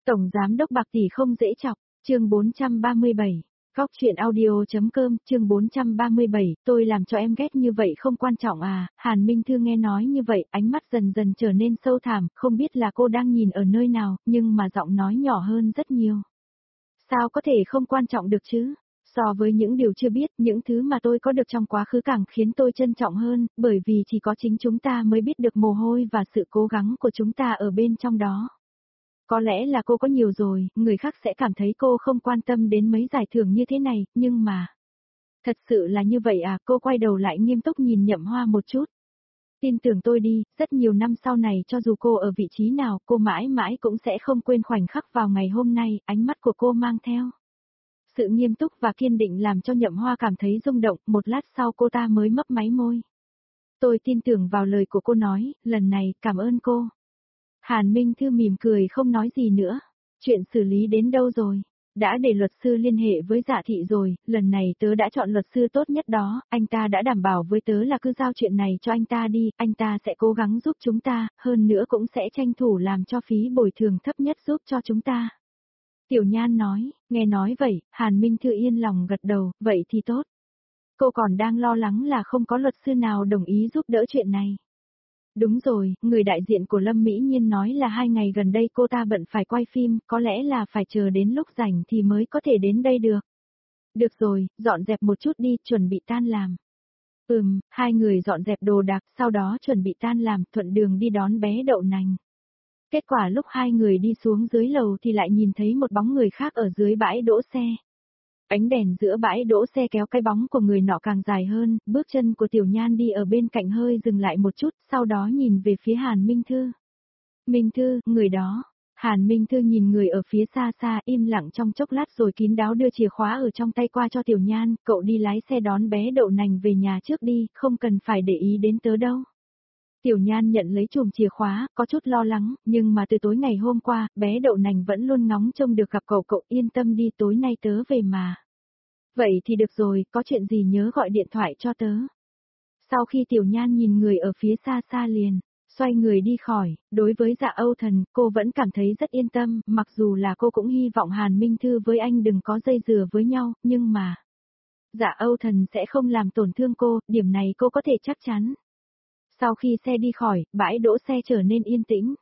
Tổng giám đốc Bạc tỷ không dễ chọc, chương 437. Góc truyện audio.com, chương 437, tôi làm cho em ghét như vậy không quan trọng à? Hàn Minh Thư nghe nói như vậy, ánh mắt dần dần trở nên sâu thẳm, không biết là cô đang nhìn ở nơi nào, nhưng mà giọng nói nhỏ hơn rất nhiều. Sao có thể không quan trọng được chứ? So với những điều chưa biết, những thứ mà tôi có được trong quá khứ càng khiến tôi trân trọng hơn, bởi vì chỉ có chính chúng ta mới biết được mồ hôi và sự cố gắng của chúng ta ở bên trong đó. Có lẽ là cô có nhiều rồi, người khác sẽ cảm thấy cô không quan tâm đến mấy giải thưởng như thế này, nhưng mà... Thật sự là như vậy à? Cô quay đầu lại nghiêm túc nhìn Nhậm Hoa một chút. Tin tưởng tôi đi, rất nhiều năm sau này cho dù cô ở vị trí nào, cô mãi mãi cũng sẽ không quên khoảnh khắc vào ngày hôm nay, ánh mắt của cô mang theo. Sự nghiêm túc và kiên định làm cho Nhậm Hoa cảm thấy rung động, một lát sau cô ta mới mấp máy môi. Tôi tin tưởng vào lời của cô nói, lần này, cảm ơn cô. Hàn Minh Thư mỉm cười không nói gì nữa. Chuyện xử lý đến đâu rồi? Đã để luật sư liên hệ với Dạ Thị rồi, lần này tớ đã chọn luật sư tốt nhất đó, anh ta đã đảm bảo với tớ là cứ giao chuyện này cho anh ta đi, anh ta sẽ cố gắng giúp chúng ta, hơn nữa cũng sẽ tranh thủ làm cho phí bồi thường thấp nhất giúp cho chúng ta. Tiểu Nhan nói, nghe nói vậy, Hàn Minh Thư yên lòng gật đầu, vậy thì tốt. Cô còn đang lo lắng là không có luật sư nào đồng ý giúp đỡ chuyện này. Đúng rồi, người đại diện của Lâm Mỹ Nhiên nói là 2 ngày gần đây cô ta bận phải quay phim, có lẽ là phải chờ đến lúc rảnh thì mới có thể đến đây được. Được rồi, dọn dẹp một chút đi, chuẩn bị tan làm. Hai người dọn dẹp đồ đạc, sau đó chuẩn bị tan làm, thuận đường đi đón bé Đậu Nành. Kết quả lúc hai người đi xuống dưới lầu thì lại nhìn thấy một bóng người khác ở dưới bãi đỗ xe. Ánh đèn giữa bãi đỗ xe kéo cái bóng của người nọ càng dài hơn, bước chân của Tiểu Nhan đi ở bên cạnh hơi dừng lại một chút, sau đó nhìn về phía Hàn Minh Thư. Minh Thư, người đó. Hàn Minh Thư nhìn người ở phía xa xa im lặng trong chốc lát rồi kín đáo đưa chìa khóa ở trong tay qua cho Tiểu Nhan, cậu đi lái xe đón bé Đậu Nành về nhà trước đi, không cần phải để ý đến tớ đâu. Tiểu Nhan nhận lấy chùm chìa khóa, có chút lo lắng, nhưng mà từ tối ngày hôm qua, bé Đậu Nành vẫn luôn ngóng trông được gặp cậu, cậu yên tâm đi, tối nay tớ về mà. Vậy thì được rồi, có chuyện gì nhớ gọi điện thoại cho tớ. Sau khi Tiểu Nhan nhìn người ở phía xa xa liền, xoay người đi khỏi, đối với Dạ Âu Thần, cô vẫn cảm thấy rất yên tâm, mặc dù là cô cũng hy vọng Hàn Minh Thư với anh đừng có dây dừa với nhau, nhưng mà... Dạ Âu Thần sẽ không làm tổn thương cô, điểm này cô có thể chắc chắn. Sau khi xe đi khỏi, bãi đỗ xe trở nên yên tĩnh.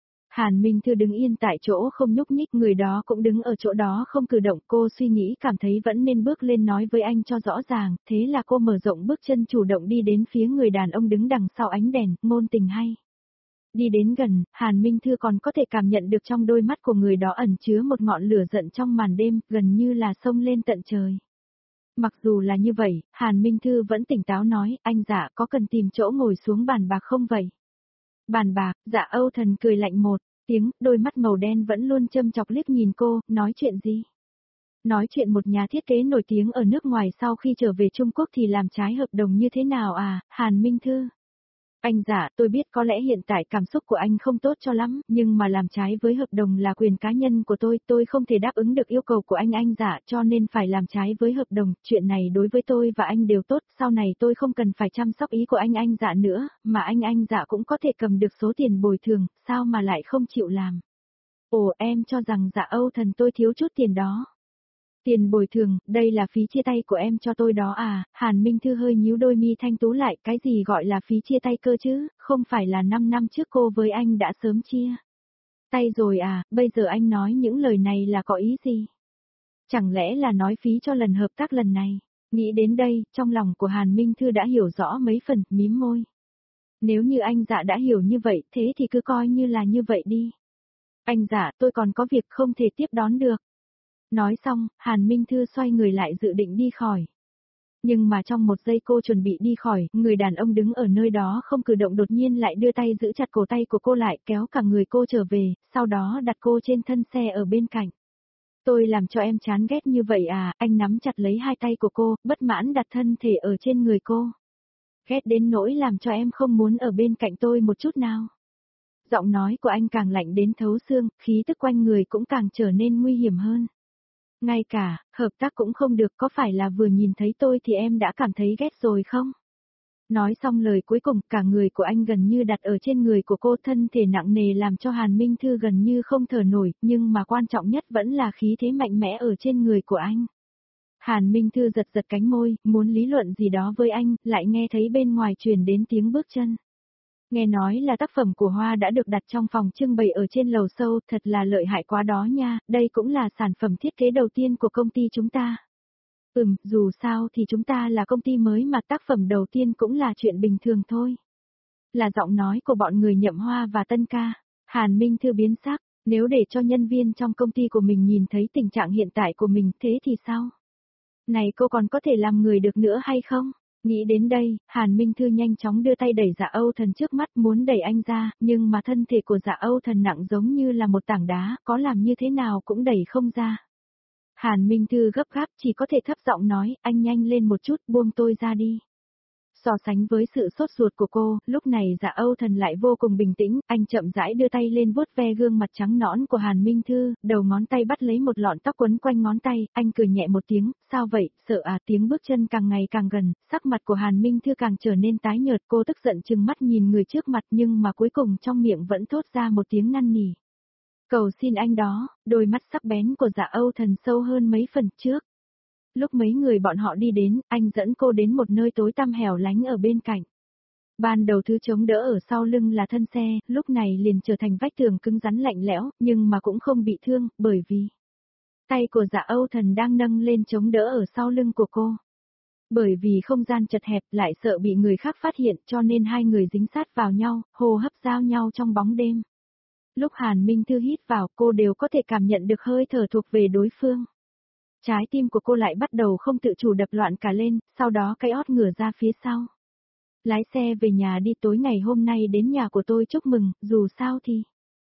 Hàn Minh Thư đứng yên tại chỗ không nhúc nhích, người đó cũng đứng ở chỗ đó không cử động, cô suy nghĩ cảm thấy vẫn nên bước lên nói với anh cho rõ ràng, thế là cô mở rộng bước chân chủ động đi đến phía người đàn ông đứng đằng sau ánh đèn, ngôn tình hay. Đi đến gần, Hàn Minh Thư còn có thể cảm nhận được trong đôi mắt của người đó ẩn chứa một ngọn lửa giận trong màn đêm, gần như là xông lên tận trời. Mặc dù là như vậy, Hàn Minh Thư vẫn tỉnh táo nói, anh Dạ có cần tìm chỗ ngồi xuống bàn bạc không vậy? Bàn bạc, Dạ Âu Thần cười lạnh một tiếng, đôi mắt màu đen vẫn luôn châm chọc liếc nhìn cô, nói chuyện gì? Nói chuyện một nhà thiết kế nổi tiếng ở nước ngoài sau khi trở về Trung Quốc thì làm trái hợp đồng như thế nào à, Hàn Minh Thư? Anh Dạ, tôi biết có lẽ hiện tại cảm xúc của anh không tốt cho lắm, nhưng mà làm trái với hợp đồng là quyền cá nhân của tôi không thể đáp ứng được yêu cầu của anh Dạ cho nên phải làm trái với hợp đồng, chuyện này đối với tôi và anh đều tốt, sau này tôi không cần phải chăm sóc ý của anh Dạ nữa, mà anh Dạ cũng có thể cầm được số tiền bồi thường, sao mà lại không chịu làm. Ồ, em cho rằng Dạ Âu Thần tôi thiếu chút tiền đó. Tiền bồi thường, đây là phí chia tay của em cho tôi đó à, Hàn Minh Thư hơi nhíu đôi mi thanh tú lại, cái gì gọi là phí chia tay cơ chứ, không phải là 5 năm trước cô với anh đã sớm chia tay rồi à, bây giờ anh nói những lời này là có ý gì? Chẳng lẽ là nói phí cho lần hợp tác lần này? Nghĩ đến đây, trong lòng của Hàn Minh Thư đã hiểu rõ mấy phần, mím môi. Nếu như anh Dạ đã hiểu như vậy, thế thì cứ coi như là như vậy đi. Anh Dạ, tôi còn có việc không thể tiếp đón được. Nói xong, Hàn Minh Thư xoay người lại dự định đi khỏi. Nhưng mà trong một giây cô chuẩn bị đi khỏi, người đàn ông đứng ở nơi đó không cử động đột nhiên lại đưa tay giữ chặt cổ tay của cô lại, kéo cả người cô trở về, sau đó đặt cô trên thân xe ở bên cạnh. Tôi làm cho em chán ghét như vậy à, anh nắm chặt lấy hai tay của cô, bất mãn đặt thân thể ở trên người cô. Ghét đến nỗi làm cho em không muốn ở bên cạnh tôi một chút nào. Giọng nói của anh càng lạnh đến thấu xương, khí tức quanh người cũng càng trở nên nguy hiểm hơn. Ngay cả, hợp tác cũng không được, có phải là vừa nhìn thấy tôi thì em đã cảm thấy ghét rồi không? Nói xong lời cuối cùng, cả người của anh gần như đặt ở trên người của cô, thân thể nặng nề làm cho Hàn Minh Thư gần như không thở nổi, nhưng mà quan trọng nhất vẫn là khí thế mạnh mẽ ở trên người của anh. Hàn Minh Thư giật giật cánh môi, muốn lý luận gì đó với anh, lại nghe thấy bên ngoài truyền đến tiếng bước chân. Nghe nói là tác phẩm của Hoa đã được đặt trong phòng trưng bày ở trên lầu sâu, thật là lợi hại quá đó nha, đây cũng là sản phẩm thiết kế đầu tiên của công ty chúng ta. Dù sao thì chúng ta là công ty mới mà tác phẩm đầu tiên cũng là chuyện bình thường thôi. Là giọng nói của bọn người Nhậm Hoa và Tân Ca. Hàn Minh Thư biến sắc, nếu để cho nhân viên trong công ty của mình nhìn thấy tình trạng hiện tại của mình thế thì sao? Này cô còn có thể làm người được nữa hay không? Nghĩ đến đây, Hàn Minh Thư nhanh chóng đưa tay đẩy Dạ Âu Thần trước mắt muốn đẩy anh ra, nhưng mà thân thể của Dạ Âu Thần nặng giống như là một tảng đá, có làm như thế nào cũng đẩy không ra. Hàn Minh Thư gấp gáp chỉ có thể thấp giọng nói, anh nhanh lên một chút, buông tôi ra đi. So sánh với sự sốt ruột của cô, lúc này Dạ Âu Thần lại vô cùng bình tĩnh, anh chậm rãi đưa tay lên vuốt ve gương mặt trắng nõn của Hàn Minh Thư, đầu ngón tay bắt lấy một lọn tóc quấn quanh ngón tay, anh cười nhẹ một tiếng, sao vậy, sợ à, tiếng bước chân càng ngày càng gần, sắc mặt của Hàn Minh Thư càng trở nên tái nhợt, cô tức giận trừng mắt nhìn người trước mặt nhưng mà cuối cùng trong miệng vẫn thốt ra một tiếng năn nỉ. Cầu xin anh đó, đôi mắt sắc bén của Dạ Âu Thần sâu hơn mấy phần trước. Lúc mấy người bọn họ đi đến, anh dẫn cô đến một nơi tối tăm hẻo lánh ở bên cạnh. Ban đầu thứ chống đỡ ở sau lưng là thân xe, lúc này liền trở thành vách tường cứng rắn lạnh lẽo, nhưng mà cũng không bị thương, bởi vì tay của Dạ Âu Thần đang nâng lên chống đỡ ở sau lưng của cô. Bởi vì không gian chật hẹp lại sợ bị người khác phát hiện cho nên hai người dính sát vào nhau, hô hấp giao nhau trong bóng đêm. Lúc Hàn Minh Thư hít vào cô đều có thể cảm nhận được hơi thở thuộc về đối phương. Trái tim của cô lại bắt đầu không tự chủ đập loạn cả lên, sau đó cái ót ngửa ra phía sau. Lái xe về nhà đi, tối ngày hôm nay đến nhà của tôi chúc mừng, dù sao thì.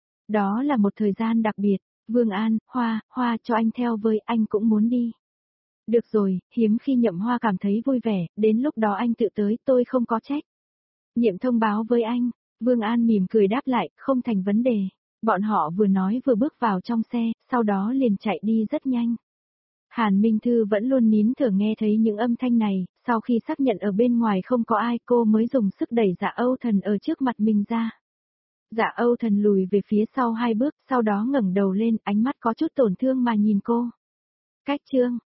Đó là một thời gian đặc biệt, Vương An, Hoa cho anh theo với, anh cũng muốn đi. Được rồi, hiếm khi Nhậm Hoa cảm thấy vui vẻ, đến lúc đó anh tự tới, tôi không có trách. Nhiệm thông báo với anh, Vương An mỉm cười đáp lại, không thành vấn đề. Bọn họ vừa nói vừa bước vào trong xe, sau đó liền chạy đi rất nhanh. Hàn Minh Thư vẫn luôn nín thở nghe thấy những âm thanh này, sau khi xác nhận ở bên ngoài không có ai cô mới dùng sức đẩy Dạ Âu Thần ở trước mặt mình ra. Dạ Âu Thần lùi về phía sau hai bước, sau đó ngẩng đầu lên, ánh mắt có chút tổn thương mà nhìn cô. Cách chương